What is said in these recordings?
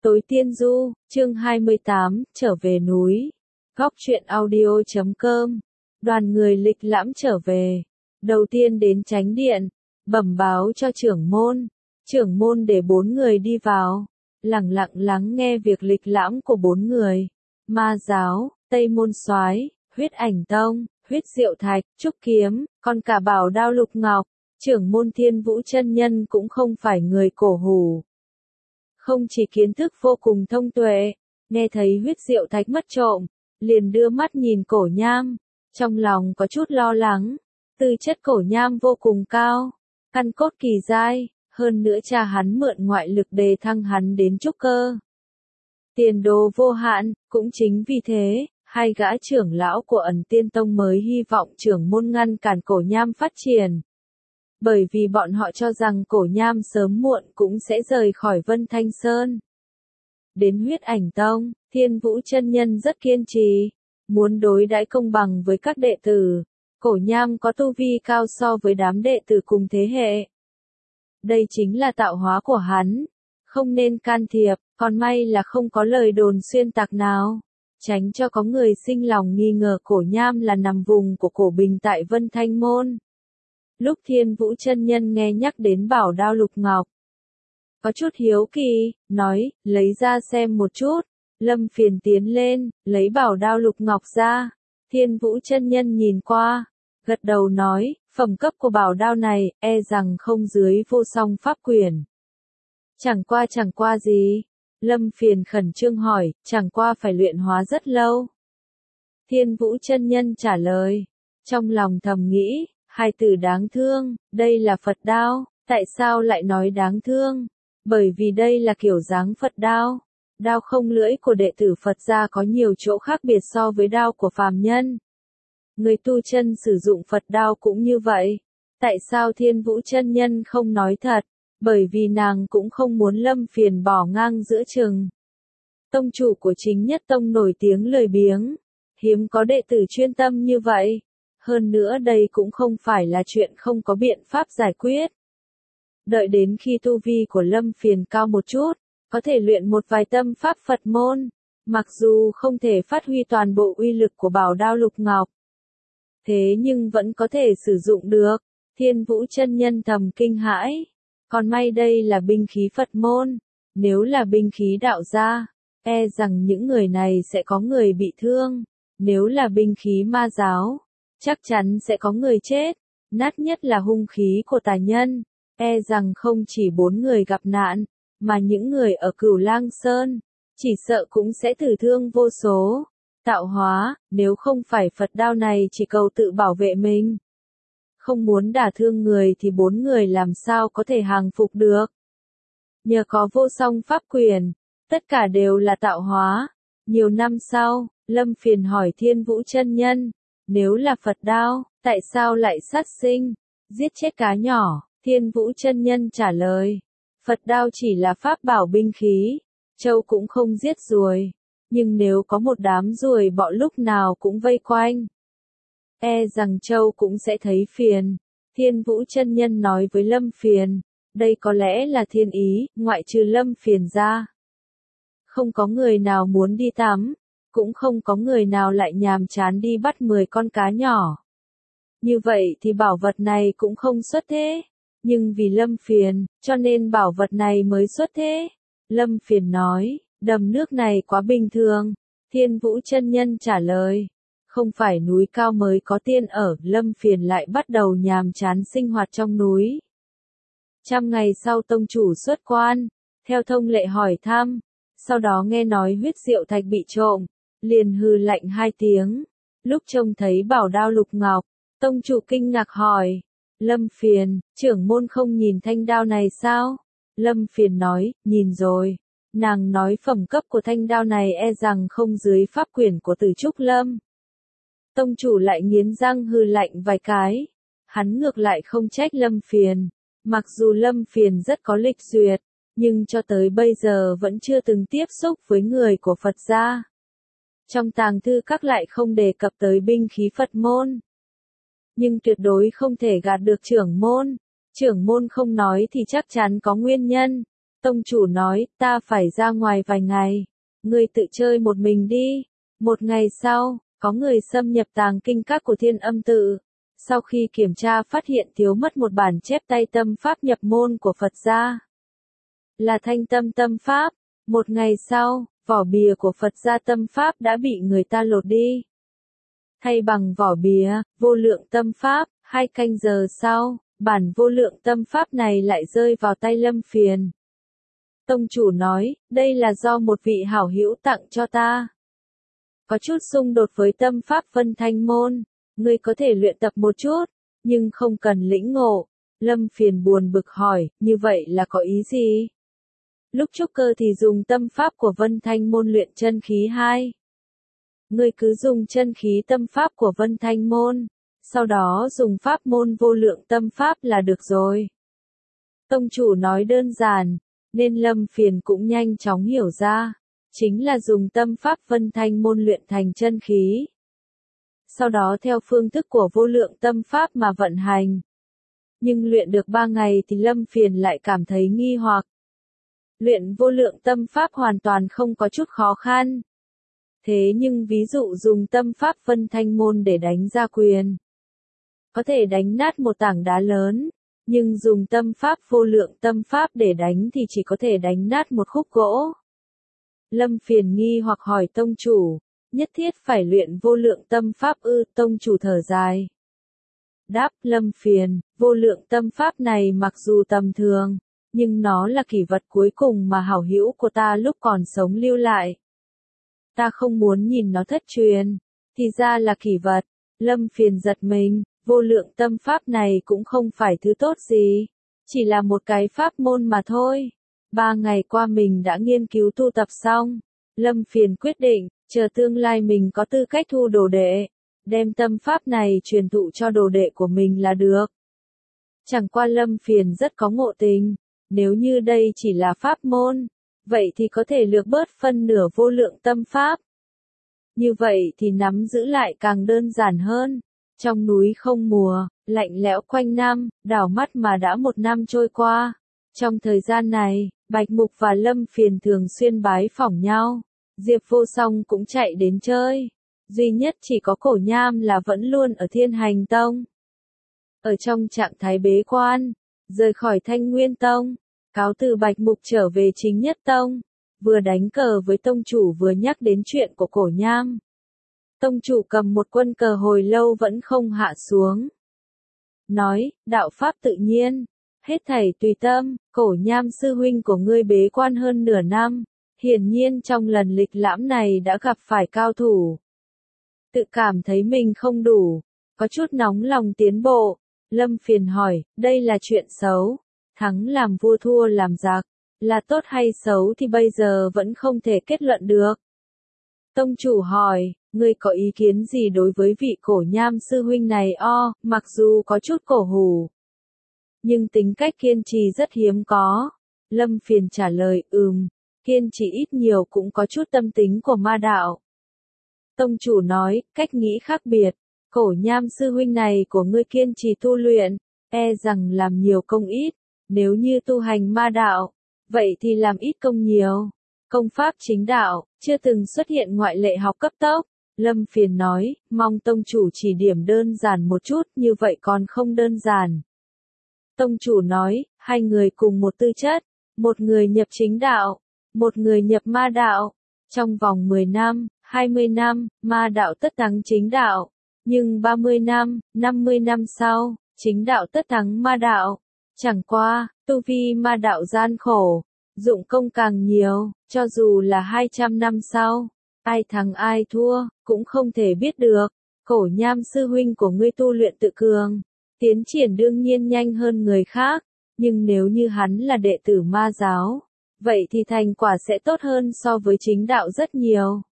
Tối Tiên Du, chương 28, trở về núi. Góc truyện audio.com. Đoàn người lịch lãm trở về. Đầu tiên đến chánh điện, bẩm báo cho trưởng môn. Trưởng môn để 4 người đi vào, lặng lặng lắng nghe việc lịch lãm của 4 người. Ma giáo, Tây Môn Soái, Huyết Ảnh Tông, Huyết Diệu Thạch, Trúc Kiếm, còn cả Bảo Đao Lục Ngọc. Trưởng môn Thiên Vũ chân nhân cũng không phải người cổ hủ. Không chỉ kiến thức vô cùng thông tuệ, nghe thấy Huyết Diệu Thạch mất trộm, liền đưa mắt nhìn Cổ Nham, trong lòng có chút lo lắng. Tư chất Cổ Nham vô cùng cao, căn cốt kỳ giai, hơn nữa cha hắn mượn ngoại lực đề thăng hắn đến trúc cơ. Tiền đồ vô hạn, cũng chính vì thế, hai gã trưởng lão của Ẩn Tiên Tông mới hy vọng trưởng môn ngăn cản Cổ Nham phát triển. Bởi vì bọn họ cho rằng Cổ Nham sớm muộn cũng sẽ rời khỏi Vân Thanh Sơn. Đến Huyết Ảnh Tông, Thiên Vũ chân nhân rất kiên trì, muốn đối đãi công bằng với các đệ tử. Cổ Nham có tu vi cao so với đám đệ tử cùng thế hệ. Đây chính là tạo hóa của hắn, không nên can thiệp, còn may là không có lời đồn xuyên tạc nào, tránh cho có người sinh lòng nghi ngờ Cổ Nham là nằm vùng của Cổ Bình tại Vân Thanh Môn. Lúc Thiên Vũ chân nhân nghe nhắc đến Bảo Đao Lục Ngọc, có chút hiếu kỳ, nói, lấy ra xem một chút. Lâm Phiền tiến lên, lấy Bảo Đao Lục Ngọc ra. Thiên Vũ chân nhân nhìn qua, gật đầu nói, phẩm cấp của bảo đao này, e rằng không dưới Vô Song Pháp Quyển. Chẳng qua gì? Lâm Phiền khẩn trương hỏi, chẳng qua phải luyện hóa rất lâu. Thiên Vũ chân nhân trả lời, trong lòng thầm nghĩ, hai từ đáng thương, đây là Phật đao, tại sao lại nói đáng thương? Bởi vì đây là kiểu dáng Phật đao. Đao không lưỡi của đệ tử Phật gia có nhiều chỗ khác biệt so với đao của phàm nhân. Người tu chân sử dụng Phật đao cũng như vậy. Tại sao Thiên Vũ chân nhân không nói thật? Bởi vì nàng cũng không muốn Lâm Phiền bỏ ngang giữa chừng. Tông chủ của Chính Nhất Tông nổi tiếng lười biếng, hiếm có đệ tử chuyên tâm như vậy. Hơn nữa đây cũng không phải là chuyện không có biện pháp giải quyết. Đợi đến khi tu vi của Lâm Phiền cao một chút, có thể luyện một vài tâm pháp Phật môn, mặc dù không thể phát huy toàn bộ uy lực của Bảo Đao Lục Ngọc. Thế nhưng vẫn có thể sử dụng được. Thiên Vũ chân nhân thầm kinh hãi. Còn may đây là binh khí Phật môn, nếu là binh khí đạo gia, e rằng những người này sẽ có người bị thương. Nếu là binh khí ma giáo, chắc chắn sẽ có người chết. Nát nhất là hung khí của tà nhân, e rằng không chỉ 4 người gặp nạn, mà những người ở Cửu Lang Sơn, chỉ sợ cũng sẽ tử thương vô số. Tạo hóa, nếu không phải Phật đao này chỉ cầu tự bảo vệ mình, không muốn đả thương người thì 4 người làm sao có thể hàng phục được. Nhờ có Vô Song Pháp Quyển, tất cả đều là tạo hóa. Nhiều năm sau, Lâm Phiền hỏi Thiên Vũ chân nhân, nếu là Phật đao, tại sao lại sát sinh, giết chết cá nhỏ? Thiên Vũ chân nhân trả lời, Phật đao chỉ là pháp bảo binh khí, trâu cũng không giết ruồi. Nhưng nếu có một đám ruồi bọ lúc nào cũng vây quanh, e rằng trâu cũng sẽ thấy phiền. Thiên Vũ chân nhân nói với Lâm Phiền, đây có lẽ là thiên ý, ngoại trừ Lâm Phiền ra. Không có người nào muốn đi tắm, cũng không có người nào lại nhàm chán đi bắt 10 con cá nhỏ. Như vậy thì bảo vật này cũng không xuất thế. Nhưng vì Lâm Phiền, cho nên bảo vật này mới xuất thế. Lâm Phiền nói, đầm nước này quá bình thường. Thiên Vũ chân nhân trả lời, không phải núi cao mới có tiên ở. Lâm Phiền lại bắt đầu nhàm chán sinh hoạt trong núi. 100 ngày sau tông chủ xuất quan, theo thông lệ hỏi thăm, sau đó nghe nói Huyết Diệu Thạch bị trộm, liền hừ lạnh 2 tiếng. Lúc trông thấy Bảo Đao Lục Ngọc, tông chủ kinh ngạc hỏi, Lâm Phiền, trưởng môn không nhìn thanh đao này sao? Lâm Phiền nói, nhìn rồi. Nàng nói phẩm cấp của thanh đao này e rằng không dưới pháp quyển của Từ Trúc Lâm. Tông chủ lại nghiến răng hừ lạnh vài cái. Hắn ngược lại không trách Lâm Phiền. Mặc dù Lâm Phiền rất có lịch duyệt, nhưng cho tới bây giờ vẫn chưa từng tiếp xúc với người của Phật gia. Trong tàng thư các lại không đề cập tới binh khí Phật môn. Nhưng tuyệt đối không thể gạt được trưởng môn. Trưởng môn không nói thì chắc chắn có nguyên nhân. Tông chủ nói, ta phải ra ngoài vài ngày. Ngươi tự chơi một mình đi. Một ngày sau, có người xâm nhập tàng kinh các của Thiên Âm Tự. Sau khi kiểm tra phát hiện thiếu mất một bản chép tay tâm pháp nhập môn của Phật gia. Là Thanh Tâm tâm pháp. Một ngày sau, vỏ bìa của Phật gia tâm pháp đã bị người ta lột đi. Thay bằng vỏ bìa, vô lượng tâm pháp, 2 canh giờ sau, bản vô lượng tâm pháp này lại rơi vào tay Lâm Phiền. Tông chủ nói, đây là do một vị hảo hữu tặng cho ta. Có chút xung đột với tâm pháp Vân Thanh Môn, ngươi có thể luyện tập một chút, nhưng không cần lĩnh ngộ. Lâm Phiền buồn bực hỏi, như vậy là có ý gì? Lúc trúc cơ thì dùng tâm pháp của Vân Thanh Môn luyện chân khí 2. Ngươi cứ dùng chân khí tâm pháp của Vân Thanh Môn, sau đó dùng pháp môn vô lượng tâm pháp là được rồi. Tông chủ nói đơn giản, nên Lâm Phiền cũng nhanh chóng hiểu ra, chính là dùng tâm pháp Vân Thanh Môn luyện thành chân khí. Sau đó theo phương thức của vô lượng tâm pháp mà vận hành. Nhưng luyện được 3 ngày thì Lâm Phiền lại cảm thấy nghi hoặc. Luyện vô lượng tâm pháp hoàn toàn không có chút khó khăn. Thế nhưng ví dụ dùng tâm pháp Vân Thanh Môn để đánh ra quyền, có thể đánh nát một tảng đá lớn, nhưng dùng tâm pháp vô lượng tâm pháp để đánh thì chỉ có thể đánh nát một khúc gỗ. Lâm Phiền nghi hoặc hỏi tông chủ, nhất thiết phải luyện vô lượng tâm pháp ư? Tông chủ thở dài. Đáp Lâm Phiền, vô lượng tâm pháp này mặc dù tầm thường, nhưng nó là kỷ vật cuối cùng mà hảo hữu của ta lúc còn sống lưu lại. Ta không muốn nhìn nó thất truyền, thì ra là kỷ vật. Lâm Phiền giật mình, vô lượng tâm pháp này cũng không phải thứ tốt gì, chỉ là một cái pháp môn mà thôi. 3 ngày qua mình đã nghiên cứu tu tập xong, Lâm Phiền quyết định, chờ tương lai mình có tư cách thu đồ đệ, đem tâm pháp này truyền thụ cho đồ đệ của mình là được. Chẳng qua Lâm Phiền rất có ngộ tình, nếu như đây chỉ là pháp môn, vậy thì có thể lược bớt phân nửa vô lượng tâm pháp. Như vậy thì nắm giữ lại càng đơn giản hơn. Trong núi không mùa, lạnh lẽo quanh năm, đảo mắt mà đã 1 năm trôi qua. Trong thời gian này, Bạch Mục và Lâm Phiền thường xuyên bái phỏng nhau. Diệp Vô Song cũng chạy đến chơi. Duy nhất chỉ có Cổ Nham là vẫn luôn ở Thiên Hành Tông. Ở trong trạng thái bế quan, rời khỏi Thanh Nguyên Tông, cáo từ Bạch Mục trở về Chính Nhất Tông, vừa đánh cờ với tông chủ vừa nhắc đến chuyện của Cổ Nham. Tông chủ cầm một quân cờ hồi lâu vẫn không hạ xuống. Nói, đạo pháp tự nhiên, hết thảy tùy tâm. Cổ Nham sư huynh của ngươi bế quan hơn nửa năm, hiển nhiên trong lần lịch lãm này đã gặp phải cao thủ. Tự cảm thấy mình không đủ, có chút nóng lòng tiến bộ. Lâm Phiền hỏi, đây là chuyện xấu, thắng làm vua thua làm giặc, là tốt hay xấu thì bây giờ vẫn không thể kết luận được. Tông chủ hỏi, ngươi có ý kiến gì đối với vị Cổ Nham sư huynh này? Mặc dù có chút cổ hủ, nhưng tính cách kiên trì rất hiếm có. Lâm Phiền trả lời, kiên trì ít nhiều cũng có chút tâm tính của ma đạo. Tông chủ nói, cách nghĩ khác biệt, Cổ Nham sư huynh này của ngươi kiên trì tu luyện, e rằng làm nhiều công ít, nếu như tu hành ma đạo, vậy thì làm ít công nhiều. Công pháp chính đạo, chưa từng xuất hiện ngoại lệ học cấp tốc. Lâm Phiền nói, mong tông chủ chỉ điểm đơn giản một chút, như vậy còn không đơn giản. Tông chủ nói, 2 người cùng một tư chất, một người nhập chính đạo, một người nhập ma đạo. Trong vòng 10 năm, 20 năm, ma đạo tất thắng chính đạo, nhưng 30 năm, 50 năm sau, chính đạo tất thắng ma đạo. Chẳng qua, tu vi ma đạo gian khổ, dụng công càng nhiều, cho dù là 200 năm sau, ai thắng ai thua, cũng không thể biết được. Cổ Nham sư huynh của ngươi tu luyện tự cường, tiến triển đương nhiên nhanh hơn người khác, nhưng nếu như hắn là đệ tử ma giáo, vậy thì thành quả sẽ tốt hơn so với chính đạo rất nhiều.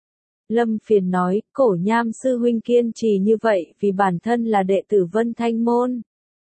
Lâm Phiền nói, Cổ Nham sư huynh kiên trì như vậy vì bản thân là đệ tử Vân Thanh Môn.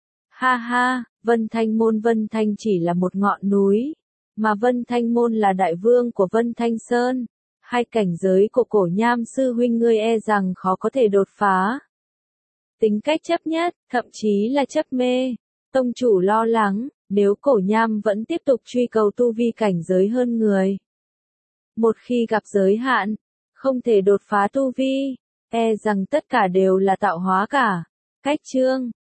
Ha ha, Vân Thanh Môn Vân Thanh chỉ là một ngọn núi, mà Vân Thanh Môn là đại vương của Vân Thanh Sơn. 2 cảnh giới của Cổ Nham sư huynh ngươi e rằng khó có thể đột phá. Tính cách chấp nhất, thậm chí là chấp mê. Tông chủ lo lắng, nếu cổ nham vẫn tiếp tục truy cầu tu vi cảnh giới hơn người. Một khi gặp giới hạn, không thể đột phá tu vi, e rằng tất cả đều là tạo hóa cả. Cách chương